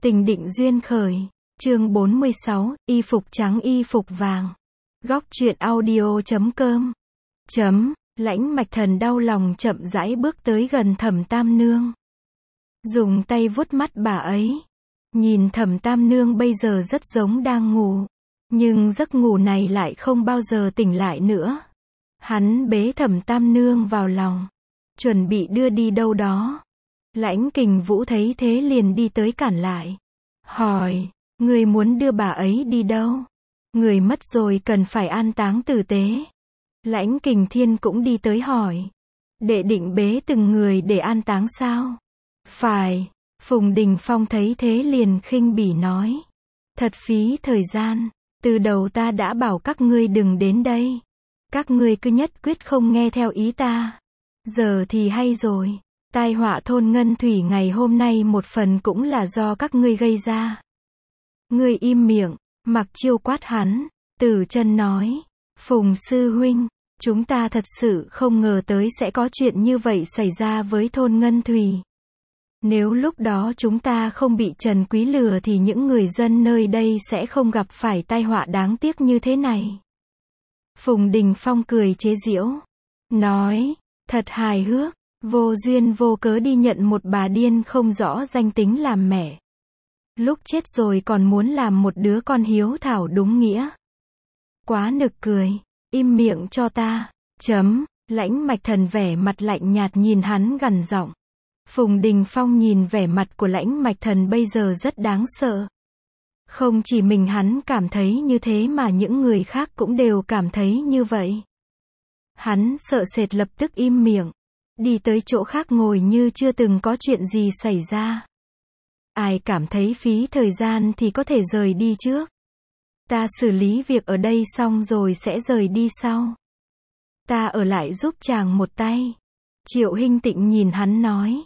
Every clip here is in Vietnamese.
Tình định duyên khởi. Chương 46, y phục trắng y phục vàng. Góc truyện audio.com. Lãnh Mạch Thần đau lòng chậm rãi bước tới gần Thẩm Tam Nương. Dùng tay vuốt mắt bà ấy. Nhìn Thẩm Tam Nương bây giờ rất giống đang ngủ. Nhưng giấc ngủ này lại không bao giờ tỉnh lại nữa. Hắn bế Thẩm Tam Nương vào lòng. Chuẩn bị đưa đi đâu đó. Lãnh Kình Vũ thấy thế liền đi tới cản lại. Hỏi, người muốn đưa bà ấy đi đâu? Người mất rồi cần phải an táng tử tế. Lãnh Kình Thiên cũng đi tới hỏi. Đệ định bế từng người để an táng sao? Phải. Phùng Đình Phong thấy thế liền khinh bỉ nói. Thật phí thời gian. Từ đầu ta đã bảo các ngươi đừng đến đây. Các ngươi cứ nhất quyết không nghe theo ý ta. Giờ thì hay rồi. Tai họa thôn Ngân Thủy ngày hôm nay một phần cũng là do các ngươi gây ra. Ngươi im miệng. Mặc Chiêu quát hắn. Tử Chân nói. Phùng sư huynh, chúng ta thật sự không ngờ tới sẽ có chuyện như vậy xảy ra với thôn Ngân Thủy. Nếu lúc đó chúng ta không bị Trần Quý lừa thì những người dân nơi đây sẽ không gặp phải tai họa đáng tiếc như thế này. Phùng Đình Phong cười chế giễu. Nói, thật hài hước, vô duyên vô cớ đi nhận một bà điên không rõ danh tính làm mẹ. Lúc chết rồi còn muốn làm một đứa con hiếu thảo đúng nghĩa. Quá nực cười, im miệng cho ta. Lãnh Mạch Thần vẻ mặt lạnh nhạt nhìn hắn gằn giọng. Phùng Đình Phong nhìn vẻ mặt của Lãnh Mạch Thần bây giờ rất đáng sợ. Không chỉ mình hắn cảm thấy như thế mà những người khác cũng đều cảm thấy như vậy. Hắn sợ sệt lập tức im miệng. Đi tới chỗ khác ngồi như chưa từng có chuyện gì xảy ra. Ai cảm thấy phí thời gian thì có thể rời đi trước. Ta xử lý việc ở đây xong rồi sẽ rời đi sau. Ta ở lại giúp chàng một tay. Triệu Hinh Tịnh nhìn hắn nói.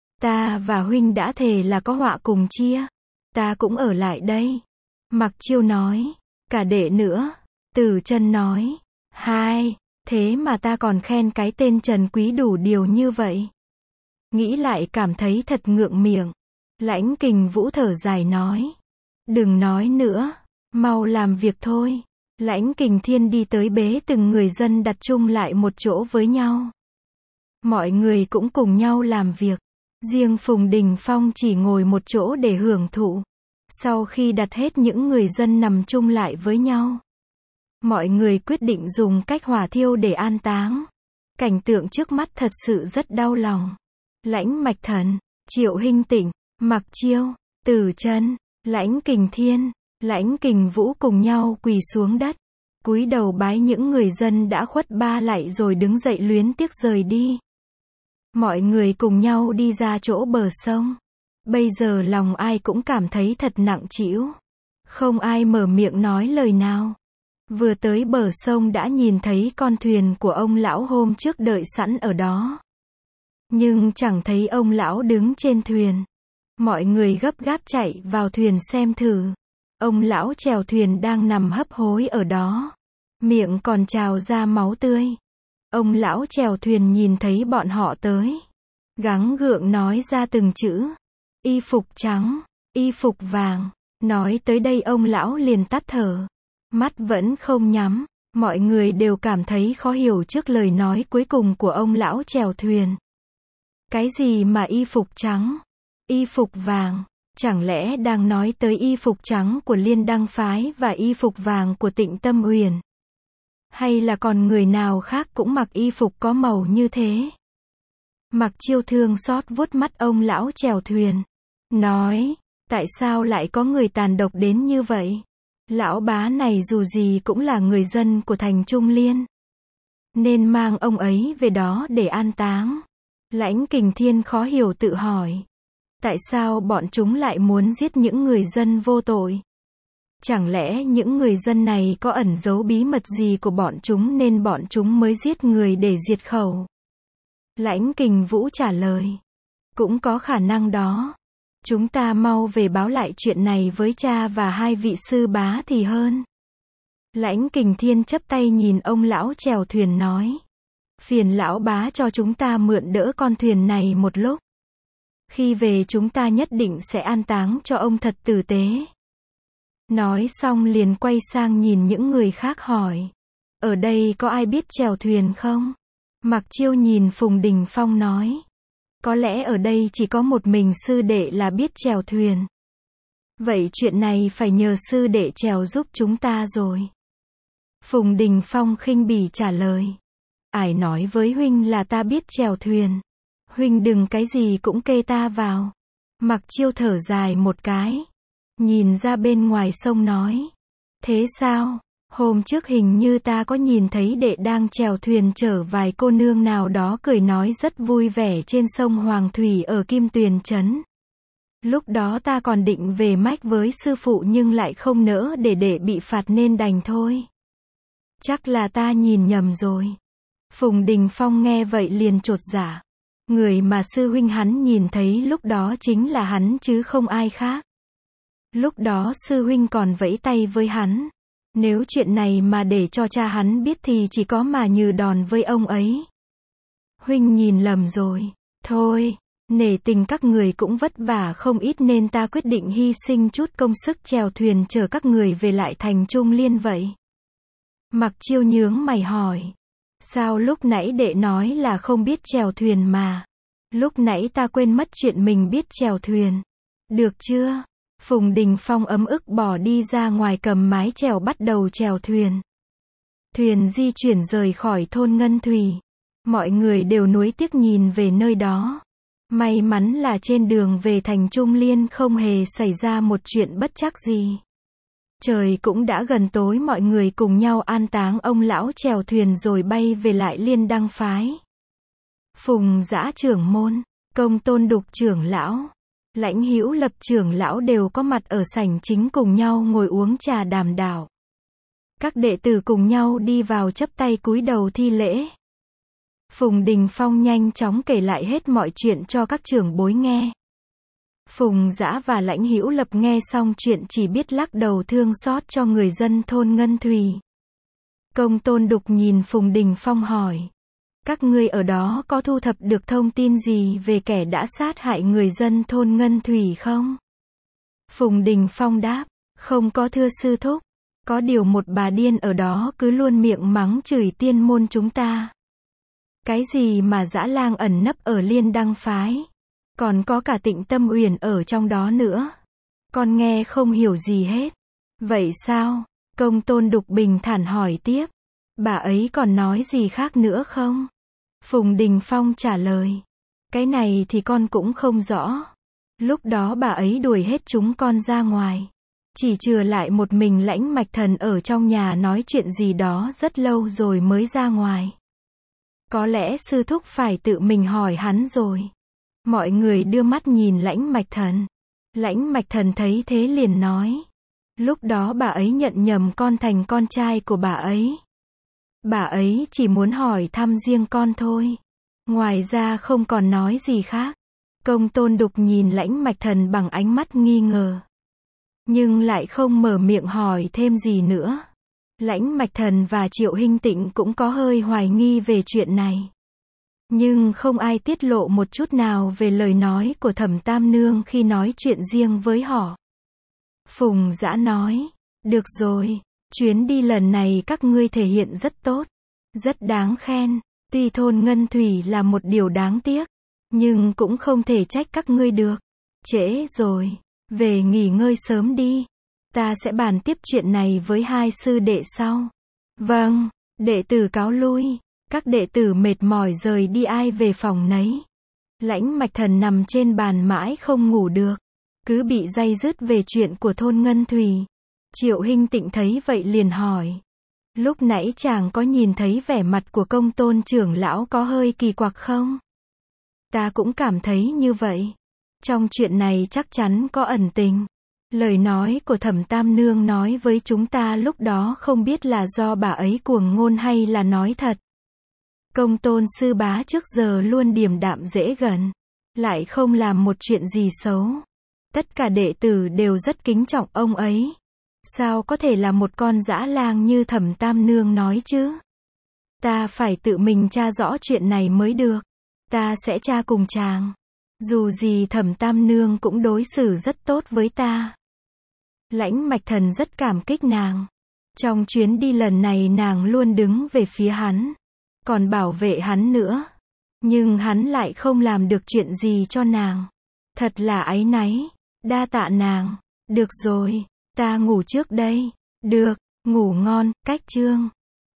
Ta và huynh đã thề là có họa cùng chia. Ta cũng ở lại đây. Mặc Chiêu nói. Cả đệ nữa. Tử Chân nói. Hai. Thế mà ta còn khen cái tên Trần Quý đủ điều như vậy. Nghĩ lại cảm thấy thật ngượng miệng. Lãnh Kình Vũ thở dài nói. Đừng nói nữa. Mau làm việc thôi. Lãnh Kình Thiên đi tới bế từng người dân đặt chung lại một chỗ với nhau. Mọi người cũng cùng nhau làm việc. Riêng Phùng Đình Phong chỉ ngồi một chỗ để hưởng thụ. Sau khi đặt hết những người dân nằm chung lại với nhau, mọi người quyết định dùng cách hỏa thiêu để an táng. Cảnh tượng trước mắt thật sự rất đau lòng. Lãnh Mạch Thần, Triệu Hinh Tịnh, Mặc Chiêu, Tử Chân, Lãnh Kình Thiên, Lãnh Kình Vũ cùng nhau quỳ xuống đất, cúi đầu bái những người dân đã khuất ba lạy rồi đứng dậy luyến tiếc rời đi. Mọi người cùng nhau đi ra chỗ bờ sông. Bây giờ lòng ai cũng cảm thấy thật nặng trĩu. Không ai mở miệng nói lời nào. Vừa tới bờ sông đã nhìn thấy con thuyền của ông lão hôm trước đợi sẵn ở đó. Nhưng chẳng thấy ông lão đứng trên thuyền. Mọi người gấp gáp chạy vào thuyền xem thử. Ông lão chèo thuyền đang nằm hấp hối ở đó. Miệng còn trào ra máu tươi. Ông lão chèo thuyền nhìn thấy bọn họ tới. Gắng gượng nói ra từng chữ. Y phục trắng, y phục vàng. Nói tới đây ông lão liền tắt thở. Mắt vẫn không nhắm. Mọi người đều cảm thấy khó hiểu trước lời nói cuối cùng của ông lão chèo thuyền. Cái gì mà y phục trắng? Y phục vàng? Chẳng lẽ đang nói tới y phục trắng của Liên Đăng Phái và y phục vàng của Tịnh Tâm Uyển? Hay là còn người nào khác cũng mặc y phục có màu như thế? Mặc Chiêu thương xót vuốt mắt ông lão chèo thuyền. Nói, tại sao lại có người tàn độc đến như vậy? Lão bá này dù gì cũng là người dân của thành Trung Liên. Nên mang ông ấy về đó để an táng. Lãnh Kình Thiên khó hiểu tự hỏi. Tại sao bọn chúng lại muốn giết những người dân vô tội? Chẳng lẽ những người dân này có ẩn giấu bí mật gì của bọn chúng nên bọn chúng mới giết người để diệt khẩu? Lãnh Kình Vũ trả lời. Cũng có khả năng đó. Chúng ta mau về báo lại chuyện này với cha và hai vị sư bá thì hơn. Lãnh Kình Thiên chắp tay nhìn ông lão chèo thuyền nói. Phiền lão bá cho chúng ta mượn đỡ con thuyền này một lúc. Khi về chúng ta nhất định sẽ an táng cho ông thật tử tế. Nói xong liền quay sang nhìn những người khác hỏi. Ở đây có ai biết chèo thuyền không? Mặc Chiêu nhìn Phùng Đình Phong nói. Có lẽ ở đây chỉ có một mình sư đệ là biết chèo thuyền. Vậy chuyện này phải nhờ sư đệ chèo giúp chúng ta rồi. Phùng Đình Phong khinh bỉ trả lời. Ai nói với huynh là ta biết chèo thuyền. Huynh đừng cái gì cũng kê ta vào. Mặc Chiêu thở dài một cái. Nhìn ra bên ngoài sông nói. Thế sao? Hôm trước hình như ta có nhìn thấy đệ đang chèo thuyền chở vài cô nương nào đó cười nói rất vui vẻ trên sông Hoàng Thủy ở Kim Tuyền Trấn. Lúc đó ta còn định về mách với sư phụ nhưng lại không nỡ để đệ bị phạt nên đành thôi. Chắc là ta nhìn nhầm rồi. Phùng Đình Phong nghe vậy liền chột dạ. Người mà sư huynh hắn nhìn thấy lúc đó chính là hắn chứ không ai khác. Lúc đó sư huynh còn vẫy tay với hắn. Nếu chuyện này mà để cho cha hắn biết thì chỉ có mà Như đòn với ông ấy. Huynh nhìn lầm rồi. Thôi, nể tình các người cũng vất vả không ít nên ta quyết định hy sinh chút công sức chèo thuyền chở các người về lại thành Trung Liên vậy. Mặc Chiêu nhướng mày hỏi. Sao lúc nãy đệ nói là không biết chèo thuyền mà? Lúc nãy ta quên mất chuyện mình biết chèo thuyền. Được chưa? Phùng Đình Phong ấm ức bỏ đi ra ngoài cầm mái chèo bắt đầu chèo thuyền. Thuyền di chuyển rời khỏi thôn Ngân Thủy. Mọi người đều nuối tiếc nhìn về nơi đó. May mắn là trên đường về thành Trung Liên không hề xảy ra một chuyện bất trắc gì. Trời cũng đã gần tối mọi người cùng nhau an táng ông lão chèo thuyền rồi bay về lại Liên Đăng phái. Phùng Dã trưởng môn, Công Tôn Đục trưởng lão, Lãnh Hữu Lập trưởng lão đều có mặt ở sảnh chính cùng nhau ngồi uống trà đàm đạo. Các đệ tử cùng nhau đi vào chắp tay cúi đầu thi lễ. Phùng Đình Phong nhanh chóng kể lại hết mọi chuyện cho các trưởng bối nghe. Phùng Dã và Lãnh Hữu Lập nghe xong chuyện chỉ biết lắc đầu thương xót cho người dân thôn Ngân Thủy. Công Tôn Đục nhìn Phùng Đình Phong hỏi. Các ngươi ở đó có thu thập được thông tin gì về kẻ đã sát hại người dân thôn Ngân Thủy không? Phùng Đình Phong đáp. Không có thưa sư thúc. Có điều một bà điên ở đó cứ luôn miệng mắng chửi tiên môn chúng ta. Cái gì mà Dã Lang ẩn nấp ở Liên Đăng phái. Còn có cả Tịnh Tâm Uyển ở trong đó nữa. Con nghe không hiểu gì hết. Vậy sao? Công Tôn Đục bình thản hỏi tiếp. Bà ấy còn nói gì khác nữa không? Phùng Đình Phong trả lời. Cái này thì con cũng không rõ. Lúc đó bà ấy đuổi hết chúng con ra ngoài. Chỉ chừa lại một mình Lãnh Mạch Thần ở trong nhà nói chuyện gì đó rất lâu rồi mới ra ngoài. Có lẽ sư thúc phải tự mình hỏi hắn rồi. Mọi người đưa mắt nhìn Lãnh Mạch Thần. Lãnh Mạch Thần thấy thế liền nói. Lúc đó bà ấy nhận nhầm con thành con trai của bà ấy. Bà ấy chỉ muốn hỏi thăm riêng con thôi. Ngoài ra không còn nói gì khác. Công Tôn Đục nhìn Lãnh Mạch Thần bằng ánh mắt nghi ngờ. Nhưng lại không mở miệng hỏi thêm gì nữa. Lãnh Mạch Thần và Triệu Hinh Tịnh cũng có hơi hoài nghi về chuyện này. Nhưng không ai tiết lộ một chút nào về lời nói của Thẩm Tam Nương khi nói chuyện riêng với họ. Phùng Dã nói, được rồi, chuyến đi lần này các ngươi thể hiện rất tốt, rất đáng khen, tuy thôn Ngân Thủy là một điều đáng tiếc, nhưng cũng không thể trách các ngươi được. Trễ rồi, về nghỉ ngơi sớm đi, ta sẽ bàn tiếp chuyện này với hai sư đệ sau. Vâng, đệ tử cáo lui. Các đệ tử mệt mỏi rời đi ai về phòng nấy. Lãnh Mạch Thần nằm trên bàn mãi không ngủ được. Cứ bị day dứt về chuyện của thôn Ngân Thủy. Triệu Hinh Tịnh thấy vậy liền hỏi. Lúc nãy chàng có nhìn thấy vẻ mặt của Công Tôn trưởng lão có hơi kỳ quặc không? Ta cũng cảm thấy như vậy. Trong chuyện này chắc chắn có ẩn tình. Lời nói của Thẩm Tam Nương nói với chúng ta lúc đó không biết là do bà ấy cuồng ngôn hay là nói thật. Công Tôn sư bá trước giờ luôn điềm đạm dễ gần, lại không làm một chuyện gì xấu. Tất cả đệ tử đều rất kính trọng ông ấy. Sao có thể là một con dã lang như Thẩm Tam Nương nói chứ? Ta phải tự mình tra rõ chuyện này mới được. Ta sẽ tra cùng chàng. Dù gì Thẩm Tam Nương cũng đối xử rất tốt với ta. Lãnh Mạch Thần rất cảm kích nàng. Trong chuyến đi lần này nàng luôn đứng về phía hắn, còn bảo vệ hắn nữa. Nhưng hắn lại không làm được chuyện gì cho nàng. Thật là áy náy. Đa tạ nàng. Được rồi, ta ngủ trước đây. Được, ngủ ngon, cách chương.